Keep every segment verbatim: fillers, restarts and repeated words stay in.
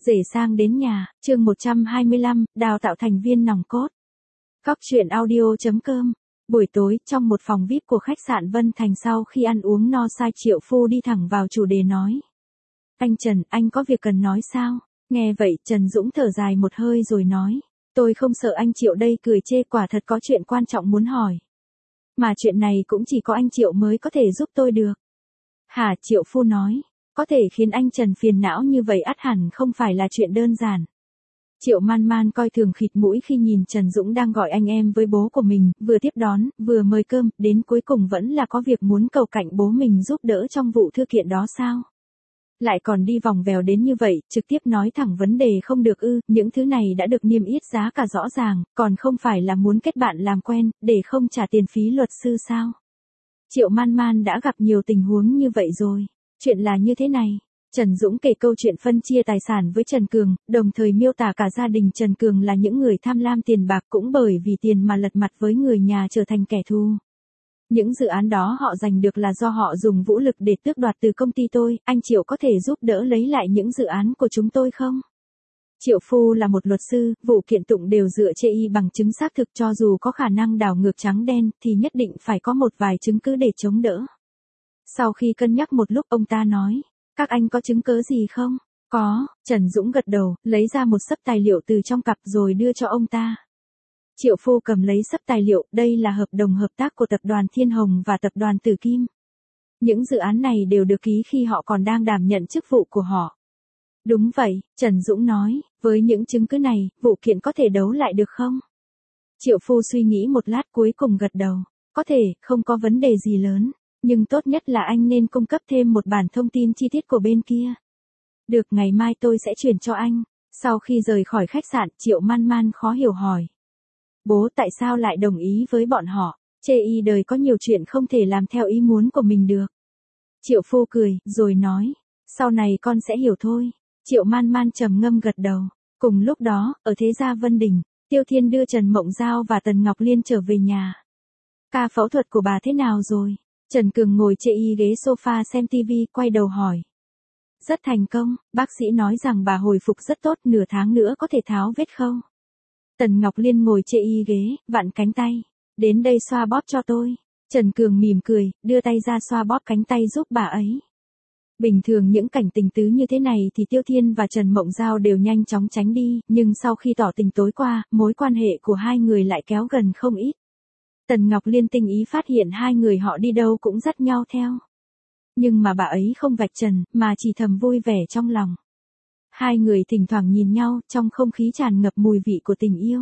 Rể sang đến nhà, chương một trăm hai mươi lăm, đào tạo thành viên nòng cốt. Cóc truyện audio chấm com. Buổi tối, trong một phòng vi ai pi của khách sạn Vân Thành sau khi ăn uống no say Triệu Phu đi thẳng vào chủ đề nói. Anh Trần, anh có việc cần nói sao? Nghe vậy, Trần Dũng thở dài một hơi rồi nói. Tôi không sợ anh Triệu đây, cười chê, quả thật có chuyện quan trọng muốn hỏi. Mà chuyện này cũng chỉ có anh Triệu mới có thể giúp tôi được. Hả? Triệu Phu nói. Có thể khiến anh Trần phiền não như vậy ắt hẳn không phải là chuyện đơn giản. Triệu Man Man coi thường khịt mũi khi nhìn Trần Dũng đang gọi anh em với bố của mình, vừa tiếp đón, vừa mời cơm, đến cuối cùng vẫn là có việc muốn cầu cạnh bố mình giúp đỡ trong vụ thư kiện đó sao? Lại còn đi vòng vèo đến như vậy, trực tiếp nói thẳng vấn đề không được ư, những thứ này đã được niêm yết giá cả rõ ràng, còn không phải là muốn kết bạn làm quen, để không trả tiền phí luật sư sao? Triệu Man Man đã gặp nhiều tình huống như vậy rồi. Chuyện là như thế này. Trần Dũng kể câu chuyện phân chia tài sản với Trần Cường, đồng thời miêu tả cả gia đình Trần Cường là những người tham lam tiền bạc, cũng bởi vì tiền mà lật mặt với người nhà trở thành kẻ thù. Những dự án đó họ giành được là do họ dùng vũ lực để tước đoạt từ công ty tôi, anh Triệu có thể giúp đỡ lấy lại những dự án của chúng tôi không? Triệu Phu là một luật sư, vụ kiện tụng đều dựa chê y bằng chứng xác thực, cho dù có khả năng đảo ngược trắng đen thì nhất định phải có một vài chứng cứ để chống đỡ. Sau khi cân nhắc một lúc, ông ta nói, các anh có chứng cứ gì không? Có, Trần Dũng gật đầu, lấy ra một xấp tài liệu từ trong cặp rồi đưa cho ông ta. Triệu Phu cầm lấy xấp tài liệu, đây là hợp đồng hợp tác của tập đoàn Thiên Hồng và tập đoàn Tử Kim. Những dự án này đều được ký khi họ còn đang đảm nhận chức vụ của họ. Đúng vậy, Trần Dũng nói, với những chứng cứ này, vụ kiện có thể đấu lại được không? Triệu Phu suy nghĩ một lát cuối cùng gật đầu, có thể, không có vấn đề gì lớn. Nhưng tốt nhất là anh nên cung cấp thêm một bản thông tin chi tiết của bên kia. Được, ngày mai tôi sẽ chuyển cho anh. Sau khi rời khỏi khách sạn, Triệu Man Man khó hiểu hỏi. Bố tại sao lại đồng ý với bọn họ? Chê y đời có nhiều chuyện không thể làm theo ý muốn của mình được. Triệu Phu cười, rồi nói. Sau này con sẽ hiểu thôi. Triệu Man Man trầm ngâm gật đầu. Cùng lúc đó, ở Thế Gia Vân Đình, Tiêu Thiên đưa Trần Mộng Giao và Tần Ngọc Liên trở về nhà. Ca phẫu thuật của bà thế nào rồi? Trần Cường ngồi chê y ghế sofa xem tivi, quay đầu hỏi. Rất thành công, bác sĩ nói rằng bà hồi phục rất tốt, nửa tháng nữa có thể tháo vết khâu. Tần Ngọc Liên ngồi chê y ghế, vặn cánh tay. Đến đây xoa bóp cho tôi. Trần Cường mỉm cười, đưa tay ra xoa bóp cánh tay giúp bà ấy. Bình thường những cảnh tình tứ như thế này thì Tiêu Thiên và Trần Mộng Giao đều nhanh chóng tránh đi, nhưng sau khi tỏ tình tối qua, mối quan hệ của hai người lại kéo gần không ít. Tần Ngọc Liên tinh ý phát hiện hai người họ đi đâu cũng dắt nhau theo. Nhưng mà bà ấy không vạch trần, mà chỉ thầm vui vẻ trong lòng. Hai người thỉnh thoảng nhìn nhau, trong không khí tràn ngập mùi vị của tình yêu.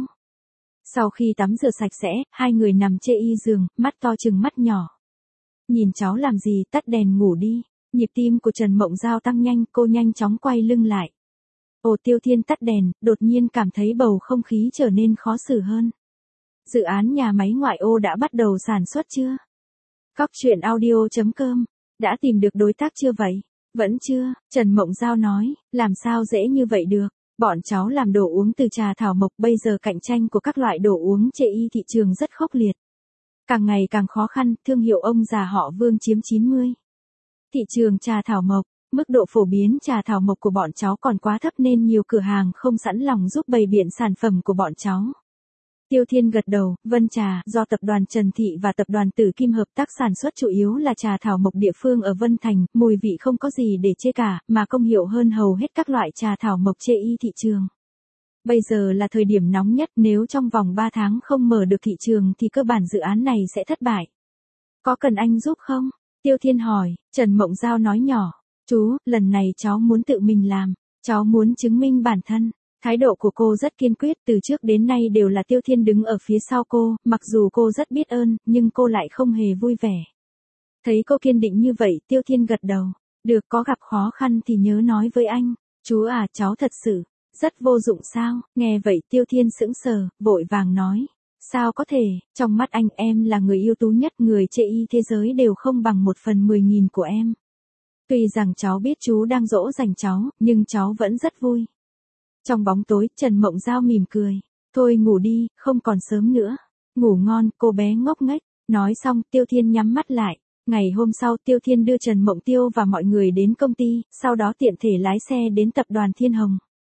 Sau khi tắm rửa sạch sẽ, hai người nằm chê y giường, mắt to chừng mắt nhỏ. Nhìn cháu làm gì, tắt đèn ngủ đi. Nhịp tim của Trần Mộng Giao tăng nhanh, cô nhanh chóng quay lưng lại. Ồ, Tiêu Thiên tắt đèn, đột nhiên cảm thấy bầu không khí trở nên khó xử hơn. Dự án nhà máy ngoại ô đã bắt đầu sản xuất chưa? Cóc truyện audio chấm com. Đã tìm được đối tác chưa vậy? Vẫn chưa, Trần Mộng Giao nói, làm sao dễ như vậy được? Bọn cháu làm đồ uống từ trà thảo mộc, bây giờ cạnh tranh của các loại đồ uống chê y thị trường rất khốc liệt. Càng ngày càng khó khăn, thương hiệu ông già họ Vương chiếm chín mươi. Thị trường trà thảo mộc, mức độ phổ biến trà thảo mộc của bọn cháu còn quá thấp nên nhiều cửa hàng không sẵn lòng giúp bày biện sản phẩm của bọn cháu. Tiêu Thiên gật đầu, Vân Trà, do tập đoàn Trần Thị và tập đoàn Tử Kim hợp tác sản xuất, chủ yếu là trà thảo mộc địa phương ở Vân Thành, mùi vị không có gì để chê cả, mà công hiệu hơn hầu hết các loại trà thảo mộc chê y thị trường. Bây giờ là thời điểm nóng nhất, nếu trong vòng ba tháng không mở được thị trường thì cơ bản dự án này sẽ thất bại. Có cần anh giúp không? Tiêu Thiên hỏi. Trần Mộng Giao nói nhỏ, chú, lần này cháu muốn tự mình làm, cháu muốn chứng minh bản thân. Thái độ của cô rất kiên quyết, từ trước đến nay đều là Tiêu Thiên đứng ở phía sau cô, mặc dù cô rất biết ơn, nhưng cô lại không hề vui vẻ. Thấy cô kiên định như vậy, Tiêu Thiên gật đầu. Được, có gặp khó khăn thì nhớ nói với anh. Chú à, cháu thật sự rất vô dụng sao? Nghe vậy Tiêu Thiên sững sờ, vội vàng nói. Sao có thể, trong mắt anh em là người ưu tú nhất, người chê y thế giới đều không bằng một phần mười nghìn của em. Tuy rằng cháu biết chú đang dỗ dành cháu, nhưng cháu vẫn rất vui. Trong bóng tối, Trần Mộng Giao mỉm cười. Thôi ngủ đi, không còn sớm nữa. Ngủ ngon, cô bé ngốc nghếch. Nói xong, Tiêu Thiên nhắm mắt lại. Ngày hôm sau, Tiêu Thiên đưa Trần Mộng Tiêu và mọi người đến công ty, sau đó tiện thể lái xe đến tập đoàn Thiên Hồng.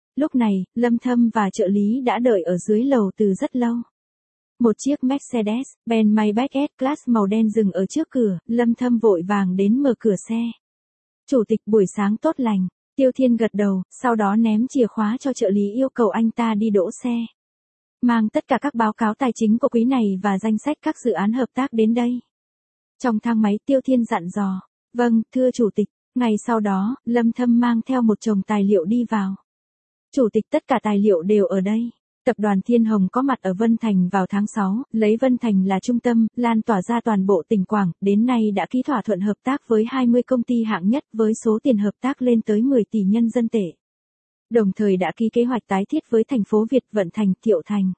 Lúc này, Lâm Thâm và trợ lý đã đợi ở dưới lầu từ rất lâu. Một chiếc Mercedes-Benz Maybach S-Class màu đen dừng ở trước cửa, Lâm Thâm vội vàng đến mở cửa xe. Chủ tịch buổi sáng tốt lành, Tiêu Thiên gật đầu, sau đó ném chìa khóa cho trợ lý yêu cầu anh ta đi đỗ xe. Mang tất cả các báo cáo tài chính của quý này và danh sách các dự án hợp tác đến đây. Trong thang máy Tiêu Thiên dặn dò, vâng, thưa chủ tịch. Ngày sau đó, Lâm Thâm mang theo một chồng tài liệu đi vào. Chủ tịch tất cả tài liệu đều ở đây. Tập đoàn Thiên Hồng có mặt ở Vân Thành vào tháng sáu, lấy Vân Thành là trung tâm, lan tỏa ra toàn bộ tỉnh Quảng, đến nay đã ký thỏa thuận hợp tác với hai mươi công ty hạng nhất với số tiền hợp tác lên tới mười tỷ nhân dân tệ. Đồng thời đã ký kế hoạch tái thiết với thành phố Việt Vận Thành, Thiệu Thành.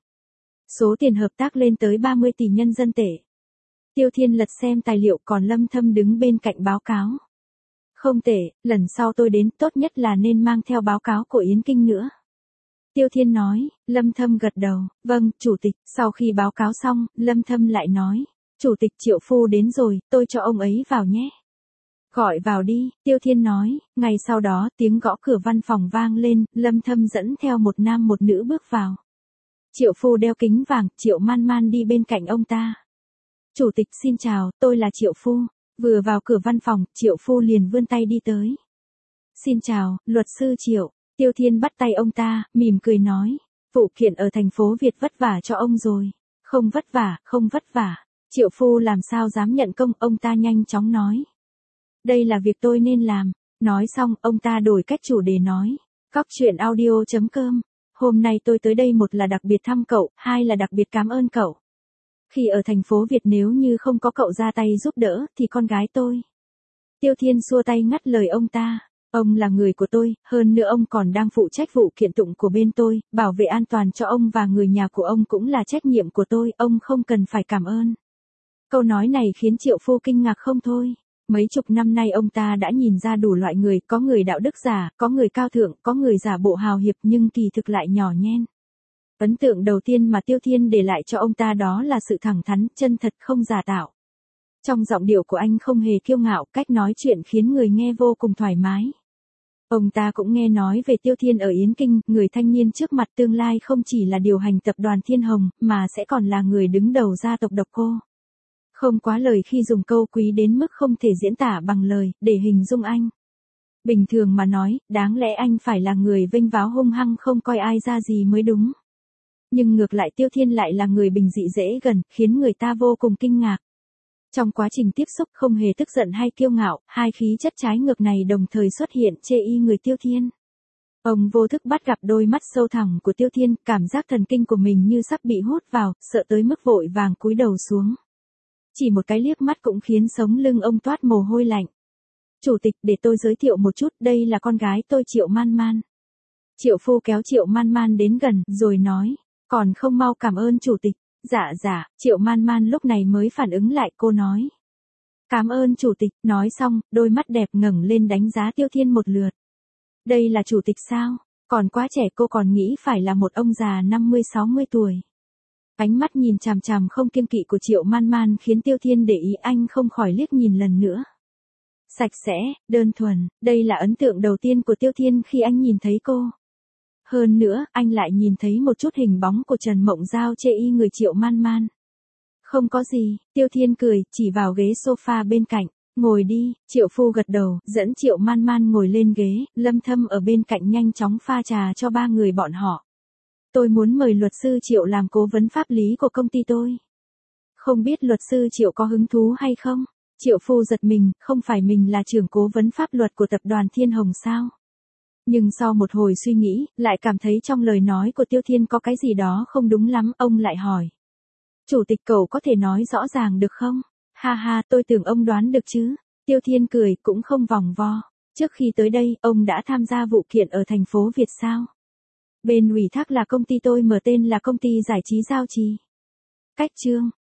Số tiền hợp tác lên tới ba mươi tỷ nhân dân tệ. Tiêu Thiên lật xem tài liệu còn Lâm Thâm đứng bên cạnh báo cáo. Không tệ, lần sau tôi đến tốt nhất là nên mang theo báo cáo của Yến Kinh nữa. Tiêu Thiên nói, Lâm Thâm gật đầu, vâng, chủ tịch, sau khi báo cáo xong, Lâm Thâm lại nói, chủ tịch Triệu Phu đến rồi, tôi cho ông ấy vào nhé. Gọi vào đi, Tiêu Thiên nói, ngày sau đó tiếng gõ cửa văn phòng vang lên, Lâm Thâm dẫn theo một nam một nữ bước vào. Triệu Phu đeo kính vàng, Triệu Man Man đi bên cạnh ông ta. Chủ tịch xin chào, tôi là Triệu Phu. Vừa vào cửa văn phòng, Triệu Phu liền vươn tay đi tới. Xin chào, luật sư Triệu. Tiêu Thiên bắt tay ông ta, mỉm cười nói. Vụ kiện ở thành phố Việt vất vả cho ông rồi. Không vất vả, không vất vả. Triệu Phu làm sao dám nhận công, ông ta nhanh chóng nói. Đây là việc tôi nên làm. Nói xong, ông ta đổi cách chủ đề nói. Cóc truyện audio chấm com. Hôm nay tôi tới đây một là đặc biệt thăm cậu, hai là đặc biệt cảm ơn cậu. Khi ở thành phố Việt nếu như không có cậu ra tay giúp đỡ, thì con gái tôi. Tiêu Thiên xua tay ngắt lời ông ta. Ông là người của tôi, hơn nữa ông còn đang phụ trách vụ kiện tụng của bên tôi, bảo vệ an toàn cho ông và người nhà của ông cũng là trách nhiệm của tôi, ông không cần phải cảm ơn. Câu nói này khiến Triệu Phu kinh ngạc không thôi. Mấy chục năm nay ông ta đã nhìn ra đủ loại người, có người đạo đức giả, có người cao thượng, có người giả bộ hào hiệp nhưng kỳ thực lại nhỏ nhen. Ấn tượng đầu tiên mà Tiêu Thiên để lại cho ông ta đó là sự thẳng thắn, chân thật không giả tạo. Trong giọng điệu của anh không hề kiêu ngạo, cách nói chuyện khiến người nghe vô cùng thoải mái. Ông ta cũng nghe nói về Tiêu Thiên ở Yến Kinh, người thanh niên trước mặt tương lai không chỉ là điều hành tập đoàn Thiên Hồng, mà sẽ còn là người đứng đầu gia tộc Độc Cô. Không quá lời khi dùng câu quý đến mức không thể diễn tả bằng lời, để hình dung anh. Bình thường mà nói, đáng lẽ anh phải là người vênh váo hung hăng không coi ai ra gì mới đúng. Nhưng ngược lại Tiêu Thiên lại là người bình dị dễ gần, khiến người ta vô cùng kinh ngạc. Trong quá trình tiếp xúc không hề tức giận hay kiêu ngạo, hai khí chất trái ngược này đồng thời xuất hiện chê y người Tiêu Thiên. Ông vô thức bắt gặp đôi mắt sâu thẳm của Tiêu Thiên, cảm giác thần kinh của mình như sắp bị hút vào, sợ tới mức vội vàng cúi đầu xuống. Chỉ một cái liếc mắt cũng khiến sống lưng ông toát mồ hôi lạnh. Chủ tịch, để tôi giới thiệu một chút, đây là con gái tôi Triệu Man Man. Triệu Phu kéo Triệu Man Man đến gần, rồi nói, còn không mau cảm ơn chủ tịch. Dạ dạ, Triệu Man Man lúc này mới phản ứng lại, cô nói. Cảm ơn chủ tịch, nói xong, đôi mắt đẹp ngẩng lên đánh giá Tiêu Thiên một lượt. Đây là chủ tịch sao? Còn quá trẻ, cô còn nghĩ phải là một ông già năm mươi sáu mươi tuổi. Ánh mắt nhìn chằm chằm không kiêng kỵ của Triệu Man Man khiến Tiêu Thiên để ý, anh không khỏi liếc nhìn lần nữa. Sạch sẽ, đơn thuần, đây là ấn tượng đầu tiên của Tiêu Thiên khi anh nhìn thấy cô. Hơn nữa, anh lại nhìn thấy một chút hình bóng của Trần Mộng Giao chê y người Triệu Man Man. Không có gì, Tiêu Thiên cười, chỉ vào ghế sofa bên cạnh. Ngồi đi, Triệu Phu gật đầu, dẫn Triệu Man Man ngồi lên ghế, Lâm Thâm ở bên cạnh nhanh chóng pha trà cho ba người bọn họ. Tôi muốn mời luật sư Triệu làm cố vấn pháp lý của công ty tôi. Không biết luật sư Triệu có hứng thú hay không? Triệu Phu giật mình, không phải mình là trưởng cố vấn pháp luật của tập đoàn Thiên Hồng sao? Nhưng sau một hồi suy nghĩ, lại cảm thấy trong lời nói của Tiêu Thiên có cái gì đó không đúng lắm, ông lại hỏi. Chủ tịch cậu có thể nói rõ ràng được không? Ha ha, tôi tưởng ông đoán được chứ. Tiêu Thiên cười, cũng không vòng vo. Trước khi tới đây, ông đã tham gia vụ kiện ở thành phố Việt sao? Bên ủy thác là công ty tôi, mở tên là công ty giải trí Giao Trì. Cách chương.